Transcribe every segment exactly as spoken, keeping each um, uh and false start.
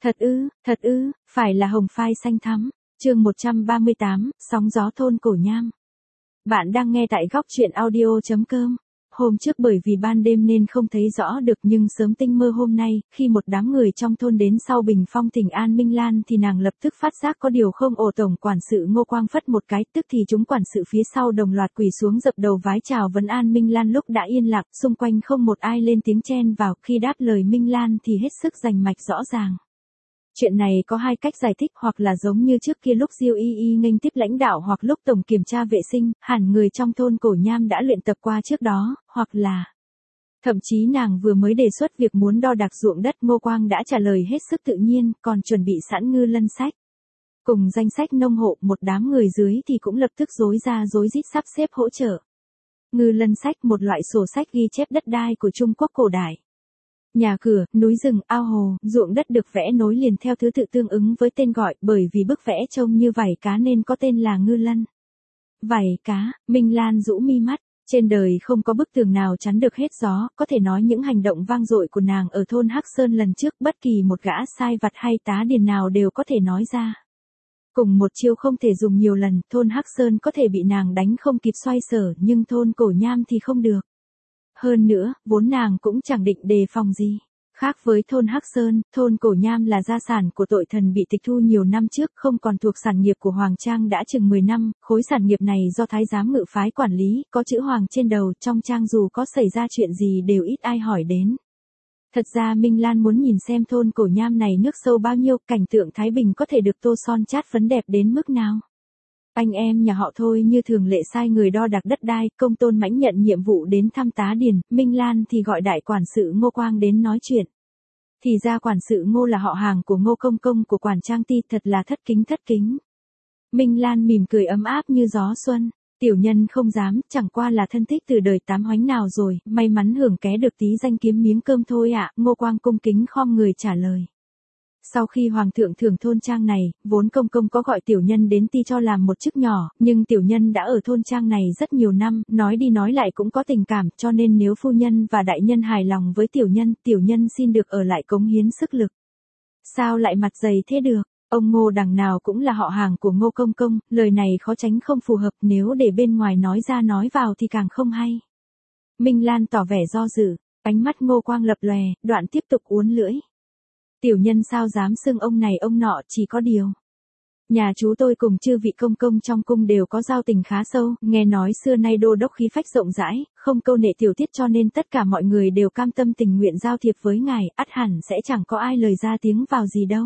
Thật ư, thật ư, phải là hồng phai xanh thắm. Chương một trăm ba mươi tám, sóng gió thôn Cổ Nham. Bạn đang nghe tại góc truyện audio chấm com. Hôm trước bởi vì ban đêm nên không thấy rõ được, nhưng sớm tinh mơ hôm nay, khi một đám người trong thôn đến sau bình phong thỉnh an Minh Lan thì nàng lập tức phát giác có điều không ổn. Tổng quản sự Ngô Quang phất một cái, tức thì chúng quản sự phía sau đồng loạt quỳ xuống dập đầu vái chào vấn an Minh Lan. Lúc đã yên lặng, xung quanh không một ai lên tiếng chen vào, khi đáp lời Minh Lan thì hết sức rành mạch rõ ràng. Chuyện này có hai cách giải thích, hoặc là giống như trước kia lúc Diêu Y Y nghênh tiếp lãnh đạo, hoặc lúc tổng kiểm tra vệ sinh, hẳn người trong thôn Cổ Nham đã luyện tập qua trước đó, hoặc là thậm chí nàng vừa mới đề xuất việc muốn đo đạc ruộng đất. Ngô Quang đã trả lời hết sức tự nhiên, còn chuẩn bị sẵn ngư lân sách cùng danh sách nông hộ. Một đám người dưới thì cũng lập tức rối ra rối rít sắp xếp hỗ trợ. Ngư lân sách, một loại sổ sách ghi chép đất đai của Trung Quốc cổ đại. Nhà cửa, núi rừng, ao hồ, ruộng đất được vẽ nối liền theo thứ tự tương ứng với tên gọi, bởi vì bức vẽ trông như vảy cá nên có tên là ngư lân. Vảy cá, Minh Lan rũ mi mắt, trên đời không có bức tường nào chắn được hết gió, có thể nói những hành động vang dội của nàng ở thôn Hắc Sơn lần trước, bất kỳ một gã sai vặt hay tá điền nào đều có thể nói ra. Cùng một chiêu không thể dùng nhiều lần, thôn Hắc Sơn có thể bị nàng đánh không kịp xoay sở, nhưng thôn Cổ Nham thì không được. Hơn nữa, vốn nàng cũng chẳng định đề phòng gì. Khác với thôn Hắc Sơn, thôn Cổ Nham là gia sản của tội thần bị tịch thu nhiều năm trước, không còn thuộc sản nghiệp của Hoàng Trang đã chừng mười năm, khối sản nghiệp này do Thái giám Ngự phái quản lý, có chữ Hoàng trên đầu, trong trang dù có xảy ra chuyện gì đều ít ai hỏi đến. Thật ra Minh Lan muốn nhìn xem thôn Cổ Nham này nước sâu bao nhiêu, cảnh tượng Thái Bình có thể được tô son chát phấn đẹp đến mức nào. Anh em nhà họ Thôi như thường lệ sai người đo đạc đất đai, Công Tôn Mãnh nhận nhiệm vụ đến thăm tá điền, Minh Lan thì gọi đại quản sự Ngô Quang đến nói chuyện. Thì ra quản sự Ngô là họ hàng của Ngô Công Công của quản Trang Ti, thật là thất kính thất kính. Minh Lan mỉm cười ấm áp như gió xuân, tiểu nhân không dám, chẳng qua là thân thích từ đời tám hoánh nào rồi, may mắn hưởng ké được tí danh kiếm miếng cơm thôi ạ. Ngô Quang cung kính khom người trả lời. Sau khi Hoàng thượng thưởng thôn trang này, vốn Công Công có gọi tiểu nhân đến Ti cho làm một chức nhỏ, nhưng tiểu nhân đã ở thôn trang này rất nhiều năm, nói đi nói lại cũng có tình cảm, cho nên nếu phu nhân và đại nhân hài lòng với tiểu nhân, tiểu nhân xin được ở lại cống hiến sức lực. Sao lại mặt dày thế được, ông Ngô đằng nào cũng là họ hàng của Ngô Công Công, lời này khó tránh không phù hợp, nếu để bên ngoài nói ra nói vào thì càng không hay. Minh Lan tỏ vẻ do dự, ánh mắt Ngô Quang lập lòe, đoạn tiếp tục uốn lưỡi. Tiểu nhân sao dám xưng ông này ông nọ, chỉ có điều. Nhà chú tôi cùng chư vị công công trong cung đều có giao tình khá sâu, nghe nói xưa nay đô đốc khí phách rộng rãi, không câu nệ tiểu tiết, cho nên tất cả mọi người đều cam tâm tình nguyện giao thiệp với ngài, ắt hẳn sẽ chẳng có ai lời ra tiếng vào gì đâu.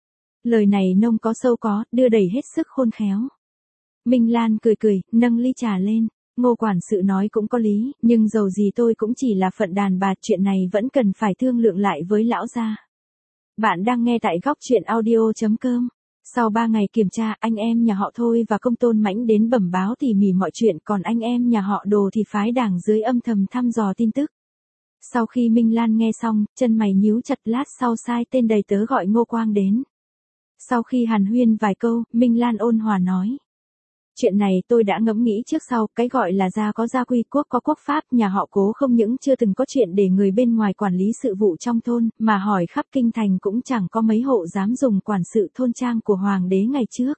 Lời này nông có sâu có, đưa đầy hết sức khôn khéo. Minh Lan cười cười, nâng ly trà lên. Ngô quản sự nói cũng có lý, nhưng dầu gì tôi cũng chỉ là phận đàn bà, chuyện này vẫn cần phải thương lượng lại với lão gia. Bạn đang nghe tại góc truyện audio chấm com. Sau ba ngày kiểm tra, anh em nhà họ Thôi và Công Tôn Mãnh đến bẩm báo tỉ mỉ mọi chuyện, còn anh em nhà họ Đồ thì phái đảng dưới âm thầm thăm dò tin tức. Sau khi Minh Lan nghe xong, chân mày nhíu chặt, lát sau sai tên đầy tớ gọi Ngô Quang đến. Sau khi hàn huyên vài câu, Minh Lan ôn hòa nói. Chuyện này tôi đã ngẫm nghĩ trước sau, cái gọi là gia có gia quy, quốc có quốc pháp, nhà họ Cố không những chưa từng có chuyện để người bên ngoài quản lý sự vụ trong thôn, mà hỏi khắp kinh thành cũng chẳng có mấy hộ dám dùng quản sự thôn trang của hoàng đế ngày trước.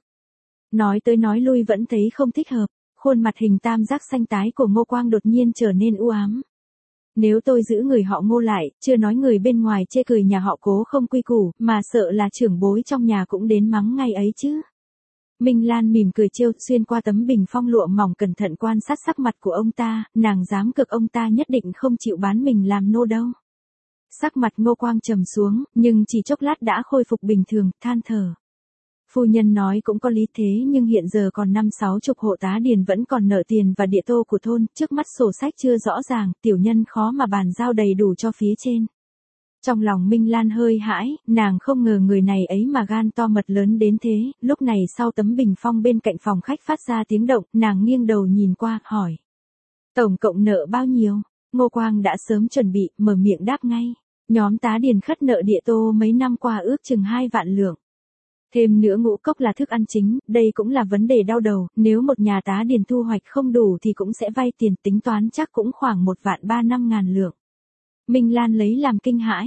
Nói tới nói lui vẫn thấy không thích hợp, khuôn mặt hình tam giác xanh tái của Ngô Quang đột nhiên trở nên u ám. Nếu tôi giữ người họ Ngô lại, chưa nói người bên ngoài chê cười nhà họ Cố không quy củ, mà sợ là trưởng bối trong nhà cũng đến mắng ngay ấy chứ. Minh Lan mỉm cười trêu, xuyên qua tấm bình phong lụa mỏng cẩn thận quan sát sắc mặt của ông ta, nàng dám cực ông ta nhất định không chịu bán mình làm nô đâu. Sắc mặt Ngô Quang trầm xuống, nhưng chỉ chốc lát đã khôi phục bình thường, than thở. Phu nhân nói cũng có lý, thế nhưng hiện giờ còn năm sáu chục hộ tá điền vẫn còn nợ tiền và địa tô của thôn, trước mắt sổ sách chưa rõ ràng, tiểu nhân khó mà bàn giao đầy đủ cho phía trên. Trong lòng Minh Lan hơi hãi, nàng không ngờ người này ấy mà gan to mật lớn đến thế. Lúc này sau tấm bình phong bên cạnh phòng khách phát ra tiếng động, nàng nghiêng đầu nhìn qua, hỏi. Tổng cộng nợ bao nhiêu? Ngô Quang đã sớm chuẩn bị, mở miệng đáp ngay. Nhóm tá điền khất nợ địa tô mấy năm qua ước chừng hai vạn lượng. Thêm nữa ngũ cốc là thức ăn chính, đây cũng là vấn đề đau đầu, nếu một nhà tá điền thu hoạch không đủ thì cũng sẽ vay tiền, tính toán chắc cũng khoảng một vạn ba năm ngàn lượng. Minh Lan lấy làm kinh hãi.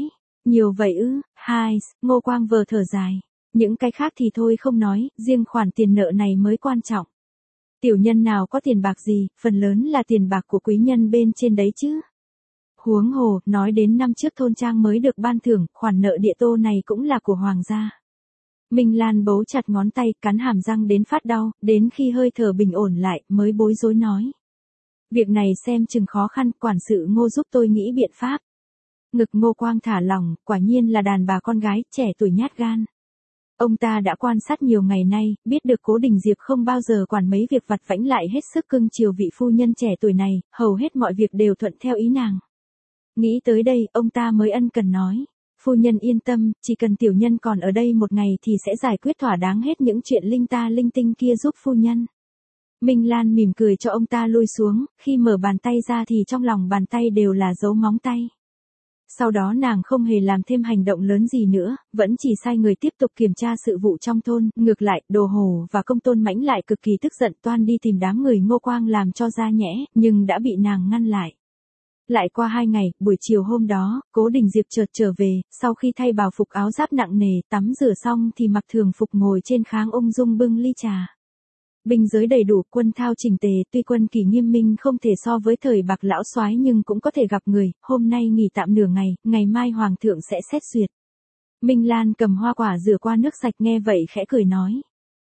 Nhiều vậy ư, hai, Ngô Quang vờ thở dài. Những cái khác thì thôi không nói, riêng khoản tiền nợ này mới quan trọng. Tiểu nhân nào có tiền bạc gì, phần lớn là tiền bạc của quý nhân bên trên đấy chứ. Huống hồ, nói đến năm trước thôn trang mới được ban thưởng, khoản nợ địa tô này cũng là của hoàng gia. Minh Lan bấu chặt ngón tay, cắn hàm răng đến phát đau, đến khi hơi thở bình ổn lại, mới bối rối nói. Việc này xem chừng khó khăn, quản sự Ngô giúp tôi nghĩ biện pháp. Ngực Ngô Quang thả lỏng, quả nhiên là đàn bà con gái, trẻ tuổi nhát gan. Ông ta đã quan sát nhiều ngày nay, biết được Cố Đình Diệp không bao giờ quản mấy việc vặt vãnh, lại hết sức cưng chiều vị phu nhân trẻ tuổi này, hầu hết mọi việc đều thuận theo ý nàng. Nghĩ tới đây, ông ta mới ân cần nói. Phu nhân yên tâm, chỉ cần tiểu nhân còn ở đây một ngày thì sẽ giải quyết thỏa đáng hết những chuyện linh ta linh tinh kia giúp phu nhân. Minh Lan mỉm cười cho ông ta lui xuống, khi mở bàn tay ra thì trong lòng bàn tay đều là dấu móng tay. Sau đó nàng không hề làm thêm hành động lớn gì nữa, vẫn chỉ sai người tiếp tục kiểm tra sự vụ trong thôn, ngược lại, Đồ Hồ và Công Tôn Mãnh lại cực kỳ tức giận toan đi tìm đám người Ngô Quang làm cho ra nhẽ, nhưng đã bị nàng ngăn lại. Lại qua hai ngày, buổi chiều hôm đó, Cố Đình Diệp chợt trở về, sau khi thay bào phục áo giáp nặng nề, tắm rửa xong thì mặc thường phục ngồi trên kháng ung dung bưng ly trà. Binh giới đầy đủ, quân thao chỉnh tề, tuy quân kỷ nghiêm minh không thể so với thời Bạc lão soái nhưng cũng có thể gặp người, hôm nay nghỉ tạm nửa ngày, ngày mai hoàng thượng sẽ xét duyệt. Minh Lan cầm hoa quả rửa qua nước sạch nghe vậy khẽ cười nói.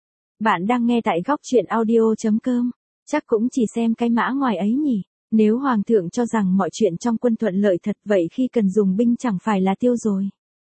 Bạn đang nghe tại góc truyện audio chấm com, chắc cũng chỉ xem cái mã ngoài ấy nhỉ. Nếu hoàng thượng cho rằng mọi chuyện trong quân thuận lợi thật vậy khi cần dùng binh chẳng phải là tiêu rồi.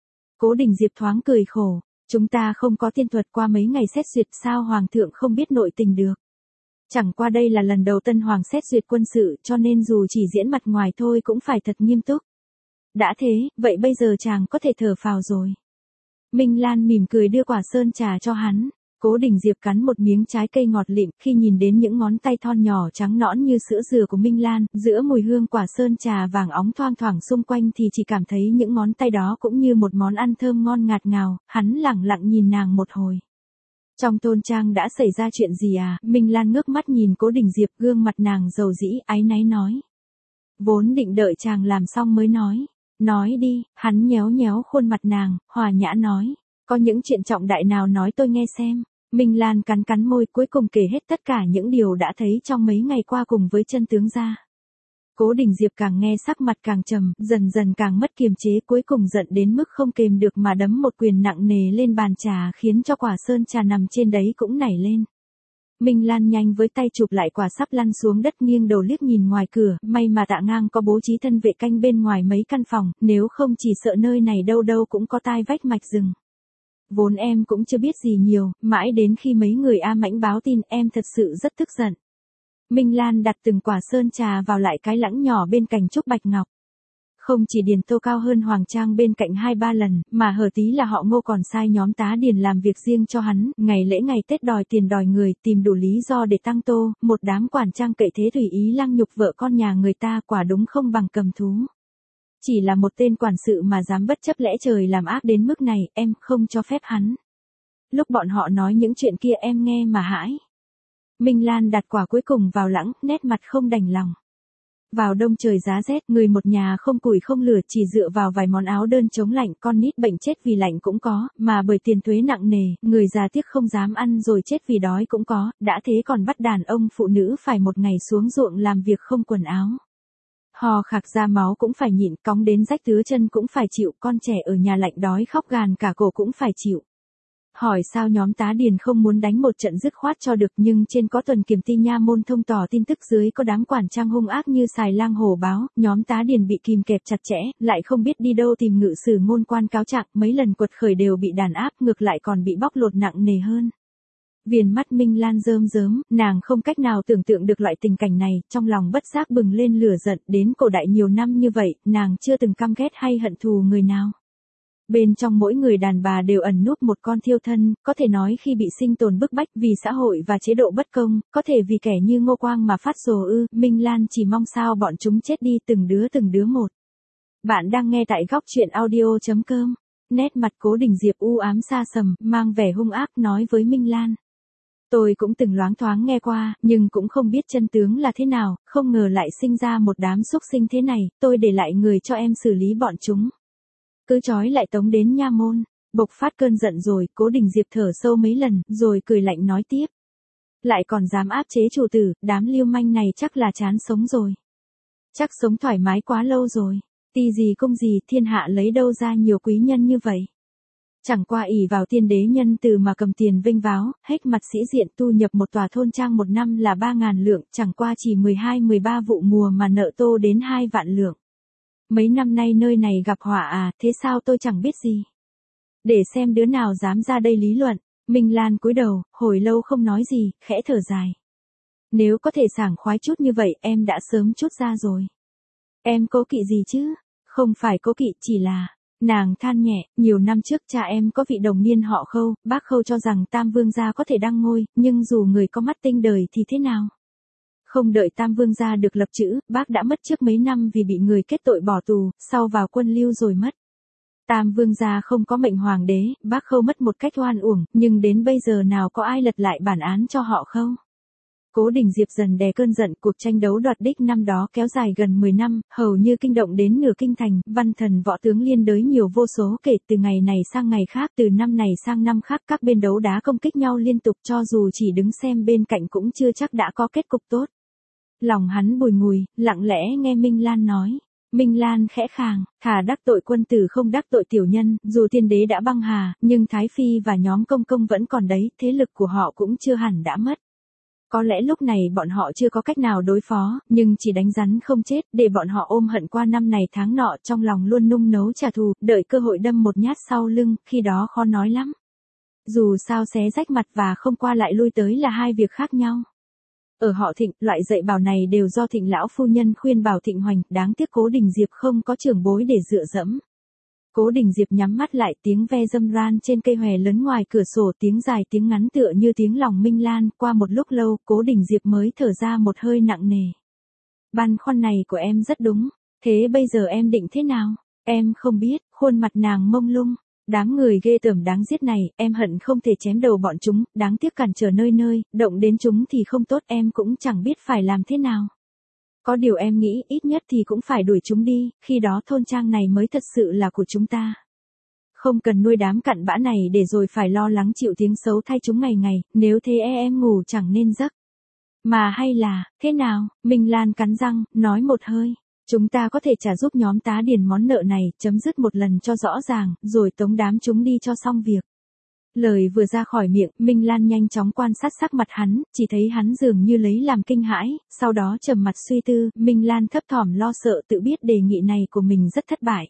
Cố Đình Diệp thoáng cười khổ. Chúng ta không có tiên thuật, qua mấy ngày xét duyệt sao hoàng thượng không biết nội tình được. Chẳng qua đây là lần đầu tân hoàng xét duyệt quân sự cho nên dù chỉ diễn mặt ngoài thôi cũng phải thật nghiêm túc. Đã thế, vậy bây giờ chàng có thể thở phào rồi. Minh Lan mỉm cười đưa quả sơn trà cho hắn. Cố Đình Diệp cắn một miếng trái cây ngọt lịm, khi nhìn đến những ngón tay thon nhỏ trắng nõn như sữa dừa của Minh Lan, giữa mùi hương quả sơn trà vàng óng thoang thoảng xung quanh thì chỉ cảm thấy những ngón tay đó cũng như một món ăn thơm ngon ngạt ngào, hắn lẳng lặng nhìn nàng một hồi. Trong thôn trang đã xảy ra chuyện gì à? Minh Lan ngước mắt nhìn Cố Đình Diệp, gương mặt nàng dầu dĩ, áy náy nói. Vốn định đợi chàng làm xong mới nói. Nói đi, hắn nhéo nhéo khuôn mặt nàng, hòa nhã nói. Có những chuyện trọng đại nào nói tôi nghe xem. Minh Lan cắn cắn môi, cuối cùng kể hết tất cả những điều đã thấy trong mấy ngày qua cùng với chân tướng ra. Cố Đình Diệp càng nghe sắc mặt càng trầm, dần dần càng mất kiềm chế, cuối cùng giận đến mức không kềm được mà đấm một quyền nặng nề lên bàn trà khiến cho quả sơn trà nằm trên đấy cũng nảy lên. Minh Lan nhanh với tay chụp lại quả sắp lăn xuống đất, nghiêng đầu liếc nhìn ngoài cửa, may mà Tạ Ngang có bố trí thân vệ canh bên ngoài mấy căn phòng, nếu không chỉ sợ nơi này đâu đâu cũng có tai vách mạch rừng. Vốn em cũng chưa biết gì nhiều, mãi đến khi mấy người A Mãnh báo tin em thật sự rất tức giận. Minh Lan đặt từng quả sơn trà vào lại cái lẵng nhỏ bên cạnh Trúc Bạch Ngọc. Không chỉ Điền Tô cao hơn Hoàng Trang bên cạnh hai ba lần, mà hở tí là họ Ngô còn sai nhóm tá Điền làm việc riêng cho hắn, ngày lễ ngày Tết đòi tiền đòi người, tìm đủ lý do để tăng tô, một đám quản trang cậy thế tùy ý lăng nhục vợ con nhà người ta, quả đúng không bằng cầm thú. Chỉ là một tên quản sự mà dám bất chấp lẽ trời làm ác đến mức này, em không cho phép hắn. Lúc bọn họ nói những chuyện kia em nghe mà hãi. Minh Lan đặt quả cuối cùng vào lẵng, nét mặt không đành lòng. Vào đông trời giá rét, người một nhà không củi không lửa, chỉ dựa vào vài món áo đơn chống lạnh, con nít bệnh chết vì lạnh cũng có, mà bởi tiền thuế nặng nề, người già tiếc không dám ăn rồi chết vì đói cũng có, đã thế còn bắt đàn ông phụ nữ phải một ngày xuống ruộng làm việc không quần áo. Hò khạc ra máu cũng phải nhịn, cóng đến rách tứ chân cũng phải chịu, con trẻ ở nhà lạnh đói khóc gàn cả cổ cũng phải chịu. Hỏi sao nhóm tá Điền không muốn đánh một trận dứt khoát cho được, nhưng trên có tuần kiểm ty nha môn thông tỏ tin tức dưới có đám quản trang hung ác như xài lang hổ báo, nhóm tá Điền bị kìm kẹp chặt chẽ, lại không biết đi đâu tìm ngự sử ngôn quan cáo trạng, mấy lần quật khởi đều bị đàn áp, ngược lại còn bị bóc lột nặng nề hơn. Viền mắt Minh Lan rơm rớm, nàng không cách nào tưởng tượng được loại tình cảnh này, trong lòng bất giác bừng lên lửa giận, đến cổ đại nhiều năm như vậy, nàng chưa từng căm ghét hay hận thù người nào. Bên trong mỗi người đàn bà đều ẩn núp một con thiêu thân, có thể nói khi bị sinh tồn bức bách vì xã hội và chế độ bất công, có thể vì kẻ như Ngô Quang mà phát rồ ư, Minh Lan chỉ mong sao bọn chúng chết đi từng đứa từng đứa một. Bạn đang nghe tại góc truyện audio chấm com, nét mặt Cố Đình Diệp u ám xa sầm, mang vẻ hung ác nói với Minh Lan. Tôi cũng từng loáng thoáng nghe qua, nhưng cũng không biết chân tướng là thế nào, không ngờ lại sinh ra một đám xúc sinh thế này, tôi để lại người cho em xử lý bọn chúng. cứ trói lại tống đến nha môn. Bộc phát cơn giận rồi, Cố Đình Diệp thở sâu mấy lần, rồi cười lạnh nói tiếp. Lại còn dám áp chế chủ tử, đám lưu manh này chắc là chán sống rồi. Chắc sống thoải mái quá lâu rồi. Ti gì cung gì, thiên hạ lấy đâu ra nhiều quý nhân như vậy. Chẳng qua ỷ vào tiên đế nhân từ mà cầm tiền vênh váo, hết mặt sĩ diện tu nhập một tòa thôn trang một năm là ba ngàn lượng, chẳng qua chỉ mười hai mười ba vụ mùa mà nợ tô đến hai vạn lượng. Mấy năm nay nơi này gặp họa à, thế sao tôi chẳng biết gì. Để xem đứa nào dám ra đây lý luận. Minh Lan cúi đầu, hồi lâu không nói gì, khẽ thở dài. Nếu có thể sảng khoái chút như vậy em đã sớm chút ra rồi. Em cố kỵ gì chứ? Không phải cố kỵ, chỉ là... Nàng than nhẹ, nhiều năm trước cha em có vị đồng niên họ Khâu, bác Khâu cho rằng Tam Vương gia có thể đăng ngôi, nhưng dù người có mắt tinh đời thì thế nào? Không đợi Tam Vương gia được lập chữ, bác đã mất trước mấy năm vì bị người kết tội bỏ tù, sau vào quân lưu rồi mất. Tam Vương gia không có mệnh hoàng đế, bác Khâu mất một cách oan uổng, nhưng đến bây giờ nào có ai lật lại bản án cho họ Khâu. Cố Đình Diệp dần đè cơn giận, cuộc tranh đấu đoạt đích năm đó kéo dài gần mười năm, hầu như kinh động đến nửa kinh thành, văn thần võ tướng liên đới nhiều vô số kể từ ngày này sang ngày khác, từ năm này sang năm khác, các bên đấu đá công kích nhau liên tục, cho dù chỉ đứng xem bên cạnh cũng chưa chắc đã có kết cục tốt. Lòng hắn bùi ngùi, lặng lẽ nghe Minh Lan nói. Minh Lan khẽ khàng, thà đắc tội quân tử không đắc tội tiểu nhân, dù tiên đế đã băng hà, nhưng Thái Phi và nhóm công công vẫn còn đấy, thế lực của họ cũng chưa hẳn đã mất. Có lẽ lúc này bọn họ chưa có cách nào đối phó, nhưng chỉ đánh rắn không chết, để bọn họ ôm hận qua năm này tháng nọ, trong lòng luôn nung nấu trả thù, đợi cơ hội đâm một nhát sau lưng, khi đó khó nói lắm. Dù sao xé rách mặt và không qua lại lui tới là hai việc khác nhau. Ở họ Thịnh, loại dạy bảo này đều do Thịnh lão phu nhân khuyên bảo Thịnh Hoành, đáng tiếc Cố Đình Diệp không có trưởng bối để dựa dẫm. Cố Đình Diệp nhắm mắt lại, tiếng ve râm ran trên cây hòe lớn ngoài cửa sổ, tiếng dài tiếng ngắn tựa như tiếng lòng Minh Lan, qua một lúc lâu, Cố Đình Diệp mới thở ra một hơi nặng nề. Băn khoăn này của em rất đúng, thế bây giờ em định thế nào? Em không biết, khuôn mặt nàng mông lung. Đám người ghê tởm đáng giết này, em hận không thể chém đầu bọn chúng, đáng tiếc cản trở nơi nơi, động đến chúng thì không tốt, em cũng chẳng biết phải làm thế nào. Có điều em nghĩ ít nhất thì cũng phải đuổi chúng đi, khi đó thôn trang này mới thật sự là của chúng ta. Không cần nuôi đám cặn bã này để rồi phải lo lắng chịu tiếng xấu thay chúng ngày ngày, nếu thế em ngủ chẳng nên giấc. Mà hay là, thế nào, Minh Lan cắn răng, nói một hơi. Chúng ta có thể trả giúp nhóm tá điền món nợ này, chấm dứt một lần cho rõ ràng, rồi tống đám chúng đi cho xong việc. Lời vừa ra khỏi miệng, Minh Lan nhanh chóng quan sát sắc mặt hắn, chỉ thấy hắn dường như lấy làm kinh hãi, sau đó trầm mặt suy tư, Minh Lan thấp thỏm lo sợ tự biết đề nghị này của mình rất thất bại.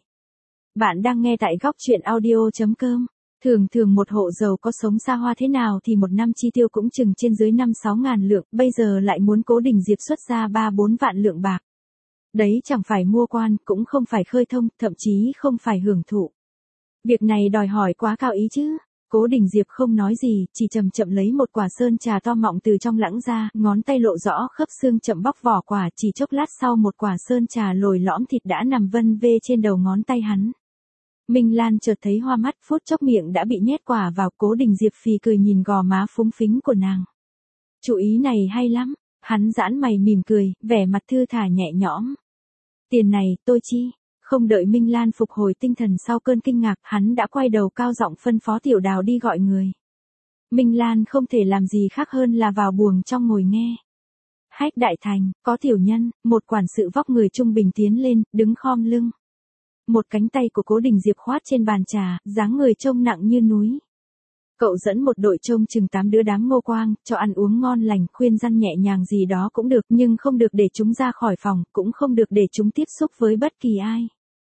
Bạn đang nghe tại góc truyện audio chấm com. Thường thường một hộ giàu có sống xa hoa thế nào thì một năm chi tiêu cũng chừng trên dưới năm sáu ngàn lượng, bây giờ lại muốn Cố Đình Diệp xuất ra ba bốn vạn lượng bạc. Đấy chẳng phải mua quan, cũng không phải khơi thông, thậm chí không phải hưởng thụ. Việc này đòi hỏi quá cao ý chứ. Cố Đình Diệp không nói gì, chỉ chậm chậm lấy một quả sơn trà to mọng từ trong lãng ra, ngón tay lộ rõ khớp xương chậm bóc vỏ quả, chỉ chốc lát sau một quả sơn trà lồi lõm thịt đã nằm vân vê trên đầu ngón tay hắn. Minh Lan chợt thấy hoa mắt, phút chốc miệng đã bị nhét quả vào. Cố Đình Diệp phì cười nhìn gò má phúng phính của nàng. Chủ ý này hay lắm, hắn giãn mày mỉm cười, vẻ mặt thư thả nhẹ nhõm. Tiền này, tôi chi? Không đợi Minh Lan phục hồi tinh thần sau cơn kinh ngạc, hắn đã quay đầu cao giọng phân phó Tiểu Đào đi gọi người. Minh Lan không thể làm gì khác hơn là vào buồng trong ngồi nghe. Hách đại thành, có tiểu nhân, một quản sự vóc người trung bình tiến lên, đứng khom lưng. Một cánh tay của Cố Đình Diệp khoát trên bàn trà, dáng người trông nặng như núi. Cậu dẫn một đội trông chừng tám đứa đám ngô quang, cho ăn uống ngon lành, khuyên răn nhẹ nhàng gì đó cũng được, nhưng không được để chúng ra khỏi phòng, cũng không được để chúng tiếp xúc với bất kỳ ai.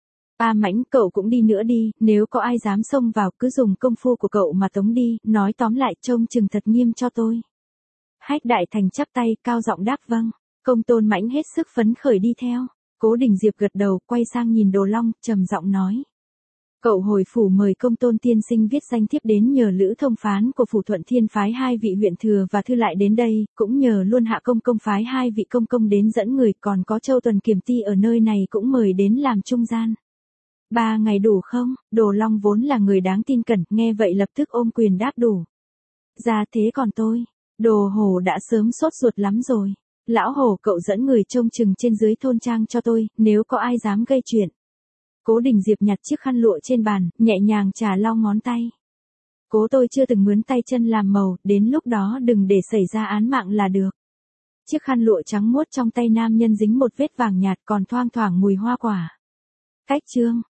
A Mãnh, cậu cũng đi nữa đi, nếu có ai dám xông vào, cứ dùng công phu của cậu mà tống đi, nói tóm lại trông chừng thật nghiêm cho tôi. Hách đại thành chắp tay, cao giọng đáp vâng. Công Tôn Mãnh hết sức phấn khởi đi theo. Cố Đình Diệp gật đầu, quay sang nhìn Đồ Long, trầm giọng nói. Cậu hồi phủ mời Công Tôn tiên sinh viết danh thiếp đến nhờ Lữ thông phán của phủ Thuận Thiên phái hai vị huyện thừa và thư lại đến đây, cũng nhờ luôn Hạ công công phái hai vị công công đến dẫn người, còn có Châu Tuần Kiềm Ti ở nơi này cũng mời đến làm trung gian. Ba ngày đủ không? Đồ Long vốn là người đáng tin cẩn, nghe vậy lập tức ôm quyền đáp đủ. Ra thế còn tôi, Đồ Hổ đã sớm sốt ruột lắm rồi. Lão Hổ, cậu dẫn người trông chừng trên dưới thôn trang cho tôi, nếu có ai dám gây chuyện. Cố Đình Diệp nhặt chiếc khăn lụa trên bàn, nhẹ nhàng chà lau ngón tay. Cố tôi chưa từng mướn tay chân làm màu, đến lúc đó đừng để xảy ra án mạng là được. Chiếc khăn lụa trắng muốt trong tay nam nhân dính một vết vàng nhạt còn thoang thoảng mùi hoa quả. Cách chương